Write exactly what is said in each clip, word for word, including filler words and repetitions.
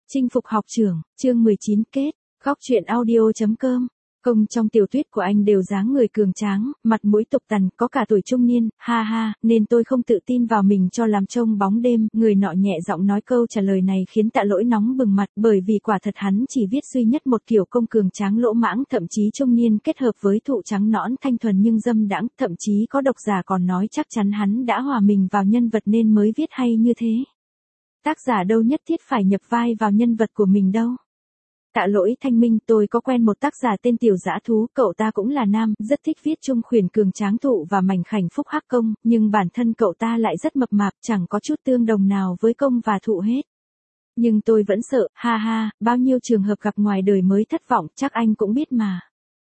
Chinh phục học trưởng, chương mười chín kết, góc truyện audio.com. Công trong tiểu thuyết của anh đều dáng người cường tráng, mặt mũi tục tằn, có cả tuổi trung niên, ha ha, nên tôi không tự tin vào mình cho làm trông bóng đêm. Người nọ nhẹ giọng nói câu trả lời này khiến Tạ Lỗi nóng bừng mặt, bởi vì quả thật hắn chỉ viết duy nhất một kiểu công cường tráng lỗ mãng, thậm chí trung niên kết hợp với thụ trắng nõn thanh thuần nhưng dâm đãng, thậm chí có độc giả còn nói chắc chắn hắn đã hòa mình vào nhân vật nên mới viết hay như thế. Tác giả đâu nhất thiết phải nhập vai vào nhân vật của mình đâu. Tạ Lỗi thanh minh, tôi có quen một tác giả tên Tiểu Dã Thú, cậu ta cũng là nam, rất thích viết chung khuyển cường tráng thụ và mảnh khảnh phúc hắc công, nhưng bản thân cậu ta lại rất mập mạp, chẳng có chút tương đồng nào với công và thụ hết. Nhưng tôi vẫn sợ, ha ha, bao nhiêu trường hợp gặp ngoài đời mới thất vọng, chắc anh cũng biết mà.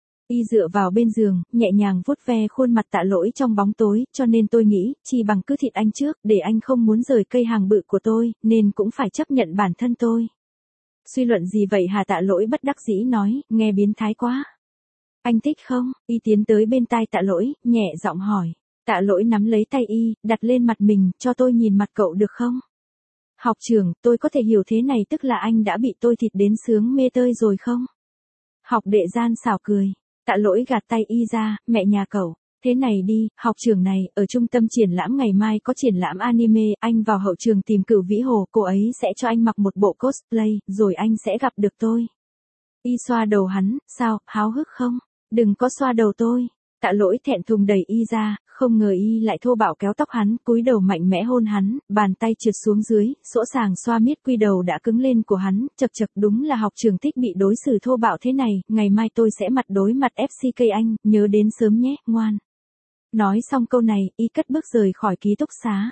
Y dựa vào bên giường, nhẹ nhàng vuốt ve khuôn mặt Tạ Lỗi trong bóng tối, cho nên tôi nghĩ, chi bằng cứ thịt anh trước, để anh không muốn rời cây hàng bự của tôi, nên cũng phải chấp nhận bản thân tôi. Suy luận gì vậy hả? Tạ Lỗi bất đắc dĩ nói, nghe biến thái quá. Anh thích không? Y tiến tới bên tai Tạ Lỗi, nhẹ giọng hỏi. Tạ Lỗi nắm lấy tay Y, đặt lên mặt mình, cho tôi nhìn mặt cậu được không? Học trưởng, tôi có thể hiểu thế này tức là anh đã bị tôi thịt đến sướng mê tơi rồi không? Học đệ gian xảo cười. Tạ Lỗi gạt tay Y ra, mẹ nhà cậu. Thế này đi, học trưởng này, ở trung tâm triển lãm ngày mai có triển lãm anime, anh vào hậu trường tìm Cửu Vĩ Hồ, cô ấy sẽ cho anh mặc một bộ cosplay, rồi anh sẽ gặp được tôi. Y xoa đầu hắn, sao, háo hức không? Đừng có xoa đầu tôi. Tạ Lỗi thẹn thùng đẩy Y ra, không ngờ Y lại thô bạo kéo tóc hắn, cúi đầu mạnh mẽ hôn hắn, bàn tay trượt xuống dưới, sỗ sàng xoa miết quy đầu đã cứng lên của hắn, chật chật đúng là học trưởng thích bị đối xử thô bạo thế này, ngày mai tôi sẽ mặt đối mặt ép xê ca anh, nhớ đến sớm nhé, ngoan. Nói xong câu này, Y cất bước rời khỏi ký túc xá.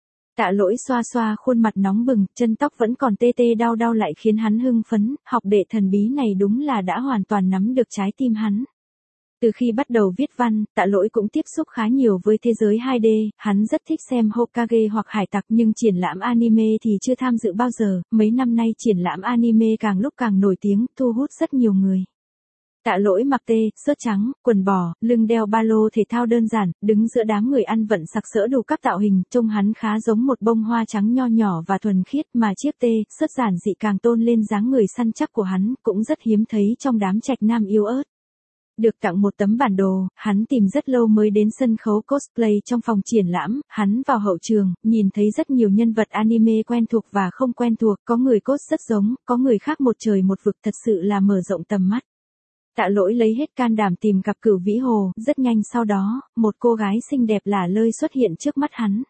Tạ Lỗi xoa xoa khuôn mặt nóng bừng, chân tóc vẫn còn tê tê đau đau lại khiến hắn hưng phấn, học đệ thần bí này đúng là đã hoàn toàn nắm được trái tim hắn. Từ khi bắt đầu viết văn, Tạ Lỗi cũng tiếp xúc khá nhiều với thế giới hai D, hắn rất thích xem Hokage hoặc hải tặc nhưng triển lãm anime thì chưa tham dự bao giờ, mấy năm nay triển lãm anime càng lúc càng nổi tiếng, thu hút rất nhiều người. Tạ Lỗi mặc tê, sớt trắng, quần bò, lưng đeo ba lô thể thao đơn giản, đứng giữa đám người ăn vận sặc sỡ đủ các tạo hình, trông hắn khá giống một bông hoa trắng nho nhỏ và thuần khiết, mà chiếc tê, sớt giản dị càng tôn lên dáng người săn chắc của hắn, cũng rất hiếm thấy trong đám trạch nam yếu ớt. Được tặng một tấm bản đồ, hắn tìm rất lâu mới đến sân khấu cosplay trong phòng triển lãm, hắn vào hậu trường, nhìn thấy rất nhiều nhân vật anime quen thuộc và không quen thuộc, có người cos rất giống, có người khác một trời một vực, thật sự là mở rộng tầm mắt. Tạ Lỗi lấy hết can đảm tìm gặp Cửu Vĩ Hồ, rất nhanh sau đó, một cô gái xinh đẹp lả lơi xuất hiện trước mắt hắn.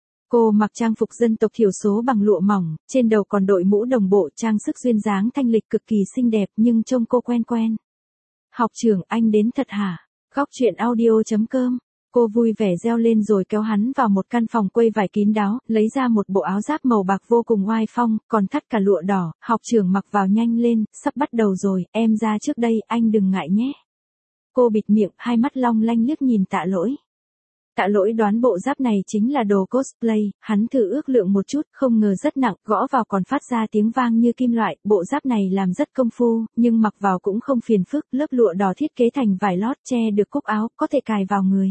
Cô mặc trang phục dân tộc thiểu số bằng lụa mỏng, trên đầu còn đội mũ đồng bộ, trang sức duyên dáng thanh lịch cực kỳ xinh đẹp nhưng trông cô quen quen. Học trưởng, anh đến thật hả? Góc truyện audio.com. Cô vui vẻ reo lên rồi kéo hắn vào một căn phòng quây vải kín đáo, lấy ra một bộ áo giáp màu bạc vô cùng oai phong, còn thắt cả lụa đỏ, học trưởng mặc vào nhanh lên, sắp bắt đầu rồi, em ra trước đây, anh đừng ngại nhé. Cô bịt miệng, hai mắt long lanh liếc nhìn Tạ Lỗi. Tạ Lỗi đoán bộ giáp này chính là đồ cosplay, hắn thử ước lượng một chút, không ngờ rất nặng, gõ vào còn phát ra tiếng vang như kim loại, bộ giáp này làm rất công phu, nhưng mặc vào cũng không phiền phức, lớp lụa đỏ thiết kế thành vải lót che được cúc áo, có thể cài vào người.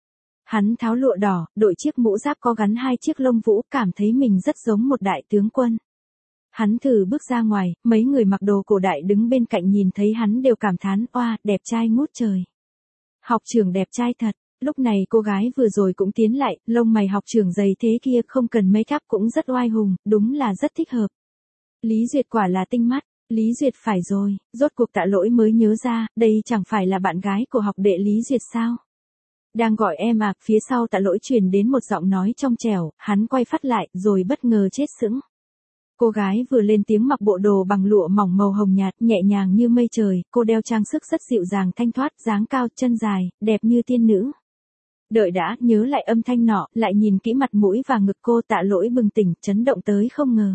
Hắn tháo lụa đỏ, đội chiếc mũ giáp có gắn hai chiếc lông vũ, cảm thấy mình rất giống một đại tướng quân. Hắn thử bước ra ngoài, mấy người mặc đồ cổ đại đứng bên cạnh nhìn thấy hắn đều cảm thán, oa, đẹp trai ngút trời. Học trưởng đẹp trai thật. Lúc này cô gái vừa rồi cũng tiến lại, lông mày học trưởng dày thế kia không cần make up cũng rất oai hùng, đúng là rất thích hợp. Lý Duyệt quả là tinh mắt, Lý Duyệt phải rồi, rốt cuộc Tạ Lỗi mới nhớ ra, đây chẳng phải là bạn gái của học đệ Lý Duyệt sao? Đang gọi em à, phía sau Tạ Lỗi truyền đến một giọng nói trong trẻo, hắn quay phát lại, rồi bất ngờ chết sững. Cô gái vừa lên tiếng mặc bộ đồ bằng lụa mỏng màu hồng nhạt, nhẹ nhàng như mây trời, cô đeo trang sức rất dịu dàng thanh thoát, dáng cao, chân dài, đẹp như tiên nữ. Đợi đã, nhớ lại âm thanh nọ, lại nhìn kỹ mặt mũi và ngực cô, Tạ Lỗi bừng tỉnh, chấn động tới không ngờ.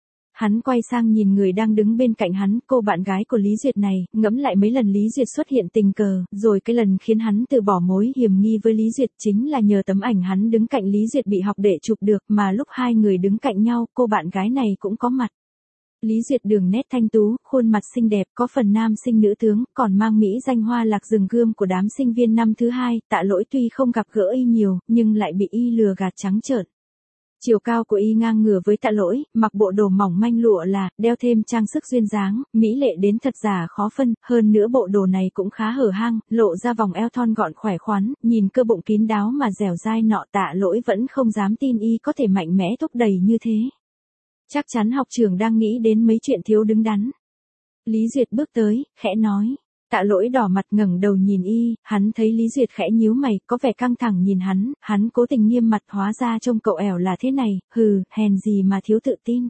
Hắn quay sang nhìn người đang đứng bên cạnh hắn, cô bạn gái của Lý Duyệt này, ngẫm lại mấy lần Lý Duyệt xuất hiện tình cờ, rồi cái lần khiến hắn từ bỏ mối hiềm nghi với Lý Duyệt chính là nhờ tấm ảnh hắn đứng cạnh Lý Duyệt bị học đệ chụp được, mà lúc hai người đứng cạnh nhau, cô bạn gái này cũng có mặt. Lý Duyệt đường nét thanh tú, khuôn mặt xinh đẹp, có phần nam sinh nữ tướng, còn mang mỹ danh hoa lạc rừng gươm của đám sinh viên năm thứ hai. Tạ Lỗi tuy không gặp gỡ Y nhiều, nhưng lại bị Y lừa gạt trắng trợn. Chiều cao của y ngang ngửa với Tạ Lỗi, mặc bộ đồ mỏng manh lụa là, đeo thêm trang sức duyên dáng, mỹ lệ đến thật giả khó phân, hơn nữa bộ đồ này cũng khá hở hang, lộ ra vòng eo thon gọn khỏe khoắn, nhìn cơ bụng kín đáo mà dẻo dai nọ. Tạ Lỗi vẫn không dám tin y có thể mạnh mẽ thúc đẩy như thế. Chắc chắn học trưởng đang nghĩ đến mấy chuyện thiếu đứng đắn. Lý Duyệt bước tới, khẽ nói. Tạ Lỗi đỏ mặt ngẩng đầu nhìn y, hắn thấy Lý Duyệt khẽ nhíu mày, có vẻ căng thẳng nhìn hắn, hắn cố tình nghiêm mặt, hóa ra trông cậu ẻo là thế này, hừ, hèn gì mà thiếu tự tin.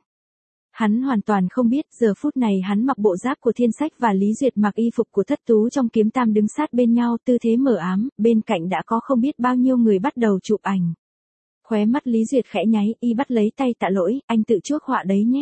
Hắn hoàn toàn không biết, giờ phút này hắn mặc bộ giáp của Thiên Sách và Lý Duyệt mặc y phục của Thất Tú trong Kiếm Tam đứng sát bên nhau, tư thế mờ ám, bên cạnh đã có không biết bao nhiêu người bắt đầu chụp ảnh. Khóe mắt Lý Duyệt khẽ nháy, y bắt lấy tay Tạ Lỗi, anh tự chuốc họa đấy nhé.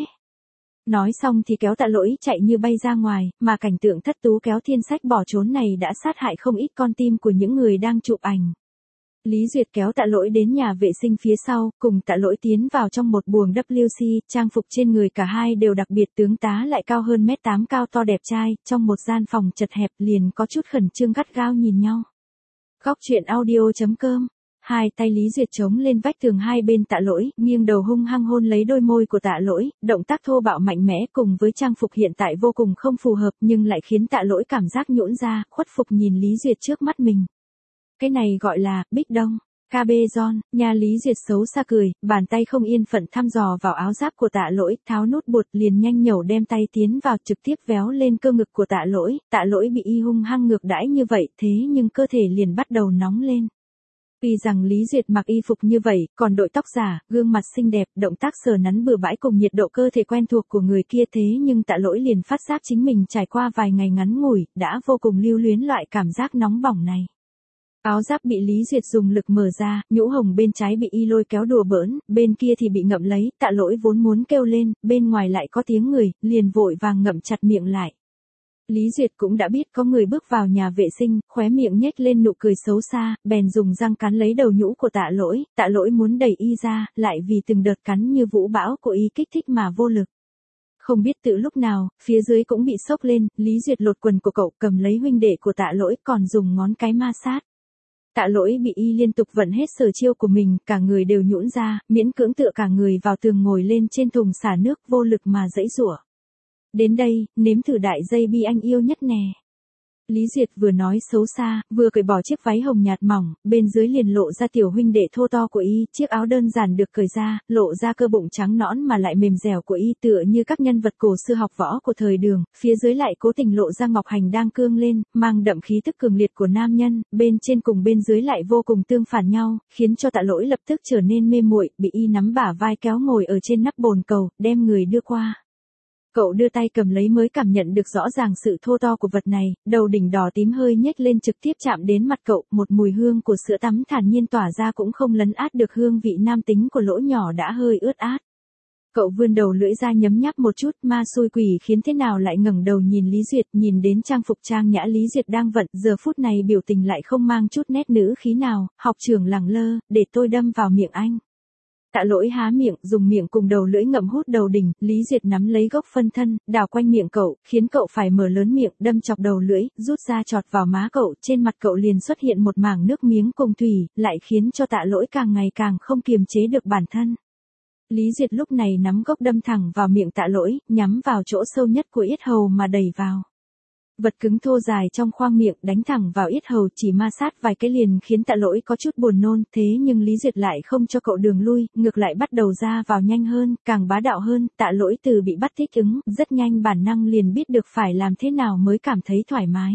Nói xong thì kéo Tạ Lỗi chạy như bay ra ngoài, mà cảnh tượng Thất Tú kéo Thiên Sách bỏ trốn này đã sát hại không ít con tim của những người đang chụp ảnh. Lý Duyệt kéo Tạ Lỗi đến nhà vệ sinh phía sau, cùng Tạ Lỗi tiến vào trong một buồng W C, trang phục trên người cả hai đều đặc biệt, tướng tá lại cao hơn mét tám, cao to đẹp trai, trong một gian phòng chật hẹp liền có chút khẩn trương gắt gao nhìn nhau. Góc truyện audio chấm com. Hai tay Lý Duyệt chống lên vách tường hai bên Tạ Lỗi, nghiêng đầu hung hăng hôn lấy đôi môi của Tạ Lỗi, động tác thô bạo mạnh mẽ cùng với trang phục hiện tại vô cùng không phù hợp nhưng lại khiến Tạ Lỗi cảm giác nhũn ra, khuất phục nhìn Lý Duyệt trước mắt mình. Cái này gọi là, Bích Đông, ca bê John, nhà Lý Duyệt xấu xa cười, bàn tay không yên phận thăm dò vào áo giáp của Tạ Lỗi, tháo nút bụt liền nhanh nhẩu đem tay tiến vào trực tiếp véo lên cơ ngực của Tạ Lỗi, Tạ Lỗi bị y hung hăng ngược đãi như vậy thế nhưng cơ thể liền bắt đầu nóng lên. Vì rằng Lý Duyệt mặc y phục như vậy, còn đội tóc giả, gương mặt xinh đẹp, động tác sờ nắn bừa bãi cùng nhiệt độ cơ thể quen thuộc của người kia thế nhưng Tạ Lỗi liền phát giác chính mình trải qua vài ngày ngắn ngủi, đã vô cùng lưu luyến loại cảm giác nóng bỏng này. Áo giáp bị Lý Duyệt dùng lực mở ra, nhũ hồng bên trái bị y lôi kéo đùa bỡn, bên kia thì bị ngậm lấy, Tạ Lỗi vốn muốn kêu lên, bên ngoài lại có tiếng người, liền vội vàng ngậm chặt miệng lại. Lý Duyệt cũng đã biết có người bước vào nhà vệ sinh, khóe miệng nhếch lên nụ cười xấu xa, bèn dùng răng cắn lấy đầu nhũ của Tạ Lỗi, Tạ Lỗi muốn đẩy y ra, lại vì từng đợt cắn như vũ bão của y kích thích mà vô lực. Không biết từ lúc nào, phía dưới cũng bị sốc lên, Lý Duyệt lột quần của cậu cầm lấy huynh đệ của Tạ Lỗi còn dùng ngón cái ma sát. Tạ Lỗi bị y liên tục vận hết sở chiêu của mình, cả người đều nhũn ra, miễn cưỡng tựa cả người vào tường ngồi lên trên thùng xả nước vô lực mà giãy giụa. Đến đây, nếm thử đại dây bi anh yêu nhất nè. Lý Duyệt vừa nói xấu xa, vừa cởi bỏ chiếc váy hồng nhạt mỏng, bên dưới liền lộ ra tiểu huynh đệ thô to của y, chiếc áo đơn giản được cởi ra, lộ ra cơ bụng trắng nõn mà lại mềm dẻo của y tựa như các nhân vật cổ xưa học võ của thời Đường, phía dưới lại cố tình lộ ra ngọc hành đang cương lên, mang đậm khí tức cường liệt của nam nhân, bên trên cùng bên dưới lại vô cùng tương phản nhau, khiến cho Tạ Lỗi lập tức trở nên mê muội, bị y nắm bả vai kéo ngồi ở trên nắp bồn cầu, đem người đưa qua. Cậu đưa tay cầm lấy mới cảm nhận được rõ ràng sự thô to của vật này, đầu đỉnh đỏ tím hơi nhếch lên trực tiếp chạm đến mặt cậu, một mùi hương của sữa tắm thản nhiên tỏa ra cũng không lấn át được hương vị nam tính của lỗ nhỏ đã hơi ướt át. Cậu vươn đầu lưỡi ra nhấm nháp một chút, ma xui quỷ khiến thế nào lại ngẩng đầu nhìn Lý Duyệt, nhìn đến trang phục trang nhã Lý Duyệt đang vận, giờ phút này biểu tình lại không mang chút nét nữ khí nào, học trưởng lẳng lơ, để tôi đâm vào miệng anh. Tạ Lỗi há miệng, dùng miệng cùng đầu lưỡi ngậm hút đầu đỉnh, Lý Duyệt nắm lấy gốc phân thân, đào quanh miệng cậu, khiến cậu phải mở lớn miệng, đâm chọc đầu lưỡi, rút ra chọt vào má cậu, trên mặt cậu liền xuất hiện một mảng nước miếng cùng thủy, lại khiến cho Tạ Lỗi càng ngày càng không kiềm chế được bản thân. Lý Duyệt lúc này nắm gốc đâm thẳng vào miệng Tạ Lỗi, nhắm vào chỗ sâu nhất của yết hầu mà đẩy vào. Vật cứng thô dài trong khoang miệng đánh thẳng vào yết hầu, chỉ ma sát vài cái liền khiến Tạ Lỗi có chút buồn nôn, thế nhưng Lý Duyệt lại không cho cậu đường lui, ngược lại bắt đầu ra vào nhanh hơn, càng bá đạo hơn, Tạ Lỗi từ bị bắt thích ứng, rất nhanh bản năng liền biết được phải làm thế nào mới cảm thấy thoải mái.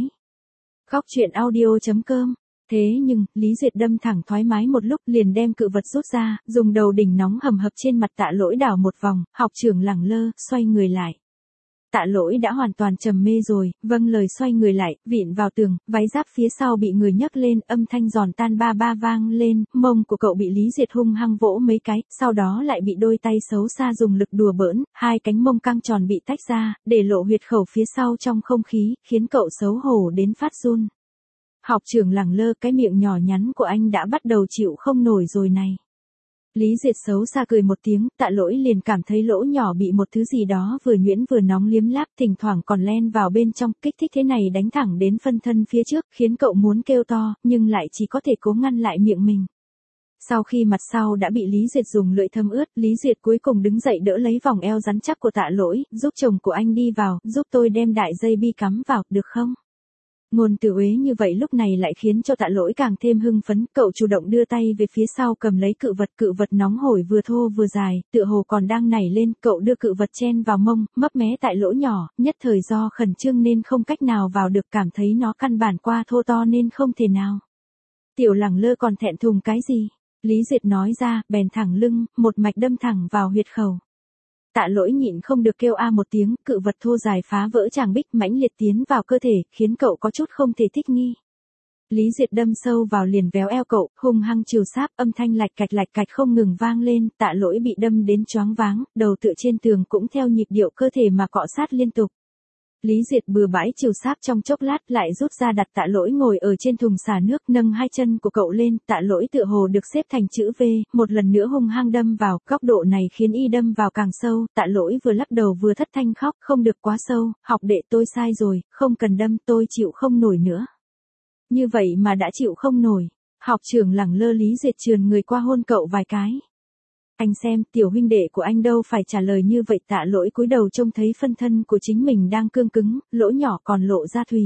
Góc truyện audio chấm com. Thế nhưng, Lý Duyệt đâm thẳng thoải mái một lúc liền đem cự vật rút ra, dùng đầu đỉnh nóng hầm hập trên mặt Tạ Lỗi đảo một vòng, học trưởng lẳng lơ, xoay người lại. Tạ Lỗi đã hoàn toàn trầm mê rồi, vâng lời xoay người lại, vịn vào tường, váy giáp phía sau bị người nhấc lên, âm thanh giòn tan ba ba vang lên, mông của cậu bị Lý Duyệt hung hăng vỗ mấy cái, sau đó lại bị đôi tay xấu xa dùng lực đùa bỡn, hai cánh mông căng tròn bị tách ra, để lộ huyệt khẩu phía sau trong không khí, khiến cậu xấu hổ đến phát run. Học trưởng lẳng lơ, cái miệng nhỏ nhắn của anh đã bắt đầu chịu không nổi rồi này. Lý Duyệt xấu xa cười một tiếng, Tạ Lỗi liền cảm thấy lỗ nhỏ bị một thứ gì đó vừa nhuyễn vừa nóng liếm láp, thỉnh thoảng còn len vào bên trong, kích thích thế này đánh thẳng đến phân thân phía trước, khiến cậu muốn kêu to, nhưng lại chỉ có thể cố ngăn lại miệng mình. Sau khi mặt sau đã bị Lý Duyệt dùng lưỡi thâm ướt, Lý Duyệt cuối cùng đứng dậy đỡ lấy vòng eo rắn chắc của Tạ Lỗi, giúp chồng của anh đi vào, giúp tôi đem đại dây bi cắm vào, được không? Ngôn từ uế như vậy lúc này lại khiến cho Tạ Lỗi càng thêm hưng phấn, cậu chủ động đưa tay về phía sau cầm lấy cự vật, cự vật nóng hổi vừa thô vừa dài, tựa hồ còn đang nảy lên, cậu đưa cự vật chen vào mông, mấp mé tại lỗ nhỏ, nhất thời do khẩn trương nên không cách nào vào được, cảm thấy nó căn bản qua thô to nên không thể nào. Tiểu Lẳng Lơ còn thẹn thùng cái gì? Lý Duyệt nói ra, bèn thẳng lưng, một mạch đâm thẳng vào huyệt khẩu. Tạ Lỗi nhịn không được kêu a một tiếng, cự vật thô dài phá vỡ tràng bích mãnh liệt tiến vào cơ thể, khiến cậu có chút không thể thích nghi. Lý Duyệt đâm sâu vào liền véo eo cậu, hung hăng chiều sáp, âm thanh lạch cạch lạch cạch không ngừng vang lên, Tạ Lỗi bị đâm đến choáng váng, đầu tựa trên tường cũng theo nhịp điệu cơ thể mà cọ sát liên tục. Lý Duyệt bừa bãi chiều sáp trong chốc lát lại rút ra đặt Tạ Lỗi ngồi ở trên thùng xả nước, nâng hai chân của cậu lên, Tạ Lỗi tựa hồ được xếp thành chữ V, một lần nữa hung hăng đâm vào, góc độ này khiến y đâm vào càng sâu, Tạ Lỗi vừa lắc đầu vừa thất thanh khóc, không được quá sâu, học đệ tôi sai rồi, không cần đâm, tôi chịu không nổi nữa. Như vậy mà đã chịu không nổi, học trưởng Lẳng Lơ Lý Duyệt trườn người qua hôn cậu vài cái. Anh xem, tiểu huynh đệ của anh đâu phải trả lời như vậy. Tạ Lỗi cúi đầu trông thấy phân thân của chính mình đang cương cứng, lỗ nhỏ còn lộ ra thùy.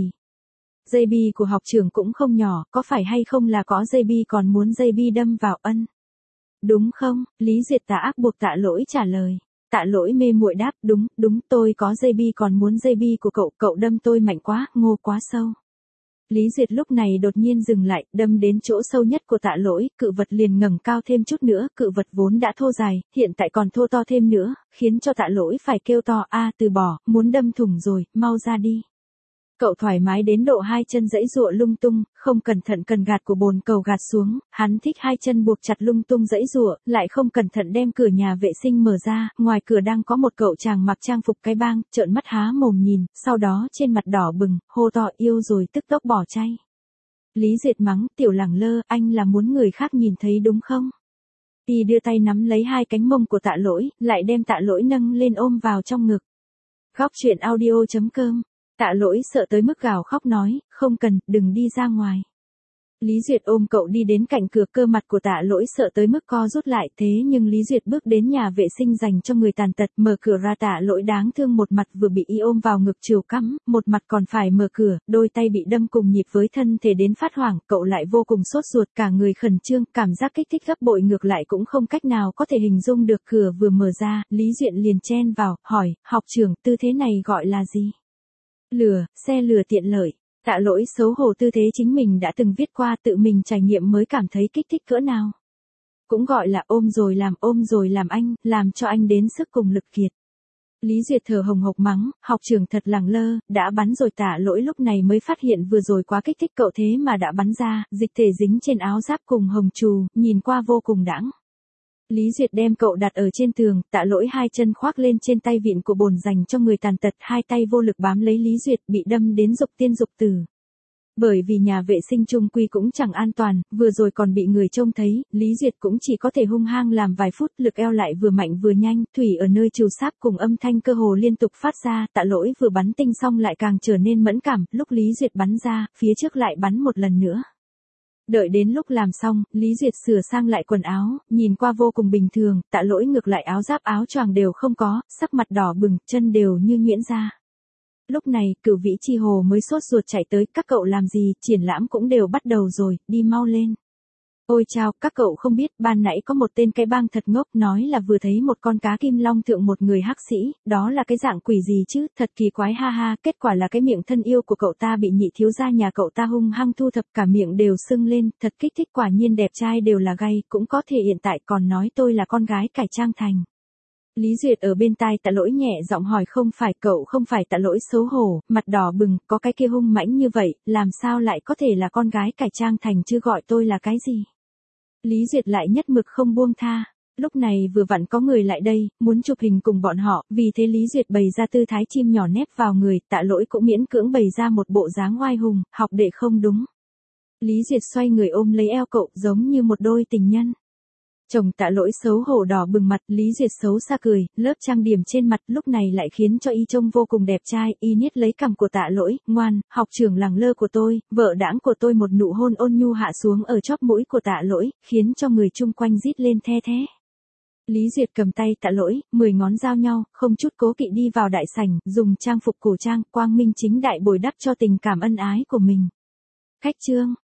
Dây bi của học trưởng cũng không nhỏ, có phải hay không là có dây bi còn muốn dây bi đâm vào ân? Đúng không? Lý Duyệt tà ác buộc Tạ Lỗi trả lời. Tạ Lỗi mê muội đáp, đúng, đúng, tôi có dây bi còn muốn dây bi của cậu, cậu đâm tôi mạnh quá, ngô quá sâu. Lý Duyệt lúc này đột nhiên dừng lại, đâm đến chỗ sâu nhất của Tạ Lỗi, cự vật liền ngẩng cao thêm chút nữa, cự vật vốn đã thô dài, hiện tại còn thô to thêm nữa, khiến cho Tạ Lỗi phải kêu to, a từ bỏ, muốn đâm thủng rồi, mau ra đi. Cậu thoải mái đến độ hai chân giãy giụa lung tung, không cẩn thận cần gạt của bồn cầu gạt xuống, hắn thích hai chân buộc chặt lung tung giãy giụa, lại không cẩn thận đem cửa nhà vệ sinh mở ra, ngoài cửa đang có một cậu chàng mặc trang phục cái bang, trợn mắt há mồm nhìn, sau đó trên mặt đỏ bừng, hô to yêu rồi tức tốc bỏ chay. Lý Duyệt mắng, tiểu Lẳng Lơ, anh là muốn người khác nhìn thấy đúng không? Y đưa tay nắm lấy hai cánh mông của Tạ Lỗi, lại đem Tạ Lỗi nâng lên ôm vào trong ngực. Góc truyện audio chấm com. Tạ Lỗi sợ tới mức gào khóc nói, không cần, đừng đi ra ngoài. Lý Duyệt ôm cậu đi đến cạnh cửa, cơ mặt của Tạ Lỗi sợ tới mức co rút lại, thế nhưng Lý Duyệt bước đến nhà vệ sinh dành cho người tàn tật, mở cửa ra, Tạ Lỗi đáng thương một mặt vừa bị y ôm vào ngực chiều cắm, một mặt còn phải mở cửa, đôi tay bị đâm cùng nhịp với thân thể đến phát hoảng, cậu lại vô cùng sốt ruột, cả người khẩn trương, cảm giác kích thích gấp bội ngược lại cũng không cách nào có thể hình dung được. Cửa vừa mở ra, Lý Duyệt liền chen vào, hỏi, học trưởng, tư thế này gọi là gì? Lừa, xe lừa tiện lợi. Tạ Lỗi xấu hổ, tư thế chính mình đã từng viết qua, tự mình trải nghiệm mới cảm thấy kích thích cỡ nào. Cũng gọi là ôm rồi làm, ôm rồi làm anh, làm cho anh đến sức cùng lực kiệt. Lý Duyệt thở hồng hộc mắng, học trưởng thật lẳng lơ, đã bắn rồi. Tạ Lỗi lúc này mới phát hiện vừa rồi quá kích thích cậu thế mà đã bắn ra, dịch thể dính trên áo giáp cùng hồng trù, nhìn qua vô cùng đãng. Lý Duyệt đem cậu đặt ở trên tường, Tạ Lỗi hai chân khoác lên trên tay vịn của bồn dành cho người tàn tật, hai tay vô lực bám lấy Lý Duyệt, bị đâm đến dục tiên dục tử. Bởi vì nhà vệ sinh chung quy cũng chẳng an toàn, vừa rồi còn bị người trông thấy, Lý Duyệt cũng chỉ có thể hung hăng làm vài phút, lực eo lại vừa mạnh vừa nhanh, thủy ở nơi chiều sáp cùng âm thanh cơ hồ liên tục phát ra. Tạ Lỗi vừa bắn tinh xong lại càng trở nên mẫn cảm, lúc Lý Duyệt bắn ra, phía trước lại bắn một lần nữa. Đợi đến lúc làm xong, Lý Duyệt sửa sang lại quần áo, nhìn qua vô cùng bình thường, Tạ Lỗi ngược lại áo giáp áo choàng đều không có, sắc mặt đỏ bừng, chân đều như nhuyễn ra. Lúc này, Cửu Vĩ Chi Hồ mới sốt ruột chạy tới, các cậu làm gì, triển lãm cũng đều bắt đầu rồi, đi mau lên. Ôi chao, các cậu không biết, ban nãy có một tên cái bang thật ngốc nói là vừa thấy một con cá kim long thượng một người hắc sĩ, đó là cái dạng quỷ gì chứ, thật kỳ quái ha ha, kết quả là cái miệng thân yêu của cậu ta bị nhị thiếu gia nhà cậu ta hung hăng thu thập, cả miệng đều sưng lên, thật kích thích, quả nhiên đẹp trai đều là gay, cũng có thể hiện tại còn nói tôi là con gái cải trang thành. Lý Duyệt ở bên tai Tạ Lỗi nhẹ giọng hỏi, không phải, cậu không phải. Tạ Lỗi xấu hổ, mặt đỏ bừng, có cái kia hung mãnh như vậy, làm sao lại có thể là con gái cải trang thành chứ, gọi tôi là cái gì? Lý Duyệt lại nhất mực không buông tha. Lúc này vừa vặn có người lại đây, muốn chụp hình cùng bọn họ, vì thế Lý Duyệt bày ra tư thái chim nhỏ nép vào người, Tạ Lỗi cũng miễn cưỡng bày ra một bộ dáng oai hùng, học đệ không đúng. Lý Duyệt xoay người ôm lấy eo cậu, giống như một đôi tình nhân. Chồng Tạ Lỗi xấu hổ đỏ bừng mặt, Lý Duyệt xấu xa cười, lớp trang điểm trên mặt lúc này lại khiến cho y trông vô cùng đẹp trai, y niết lấy cằm của Tạ Lỗi, ngoan, học trưởng lẳng lơ của tôi, vợ đãng của tôi, một nụ hôn ôn nhu hạ xuống ở chóp mũi của Tạ Lỗi, khiến cho người chung quanh rít lên the thé. Lý Duyệt cầm tay Tạ Lỗi, mười ngón giao nhau, không chút cố kỵ đi vào đại sảnh, dùng trang phục cổ trang, quang minh chính đại bồi đắp cho tình cảm ân ái của mình. Khách trương.